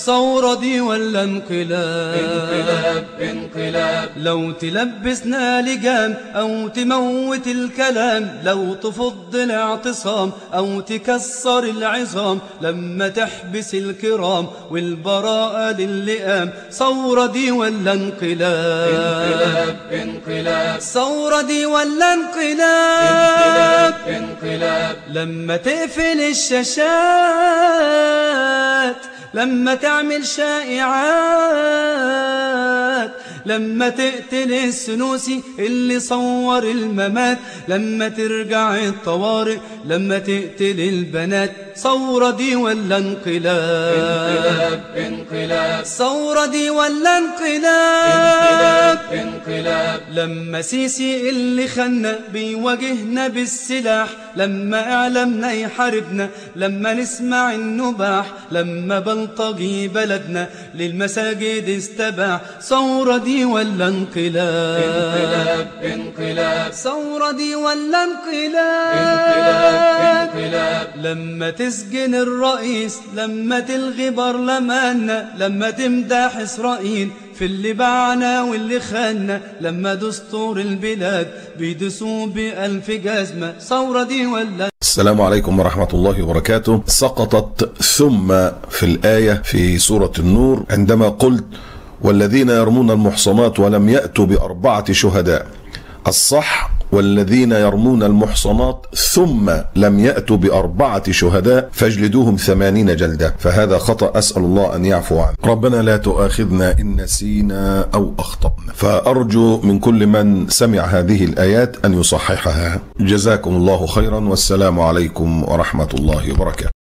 ثورة دي ولا انقلاب؟ انقلاب انقلاب. لو تلبسنا لجام أو تموت الكلام، لو تفض الاعتصام أو تكسر العظام، لما تحبس الكرام والبراءة للئام، ثورة دي ولا انقلاب؟ انقلاب انقلاب. ثورة دي ولا انقلاب انقلاب. لما تقفل الشاشات، لما تعمل شائعات، لما تقتل السنوسي اللي صور الممات، لما ترجع الطوارئ، لما تقتل البنات، ثورة دي ولا انقلاب؟ انقلاب انقلاب. ثورة دي ولا انقلاب انقلاب. لما سيسي اللي خلنا بيواجهنا بالسلاح، لما اعلامنا يحاربنا، لما نسمع النباح، لما بلطجي بلدنا للمساجد استباح، ثورة دي ولا انقلاب؟ انقلاب انقلاب. ثورة دي ولا انقلاب؟ انقلاب انقلاب. لما تسجن الرئيس، لما تلغي برلماننا، لما تمدح إسرائيل في اللي باعنا واللي خاننا، لما دستور البلاد بيدسوا ب1000 جزمة، ثورة دي ولا؟ السلام عليكم ورحمة الله وبركاته. سقطت ثم في الآية في سورة النور عندما قلت والذين يرمون المحصنات ولم يأتوا ب4 شهداء. الصح والذين يرمون المحصنات ثم لم يأتوا ب4 شهداء فاجلدوهم 80 جلدة، فهذا خطأ، أسأل الله أن يعفو عنه. ربنا لا تؤاخذنا إن نسينا أو أخطأنا. فأرجو من كل من سمع هذه الآيات أن يصححها. جزاكم الله خيرا، والسلام عليكم ورحمة الله وبركاته.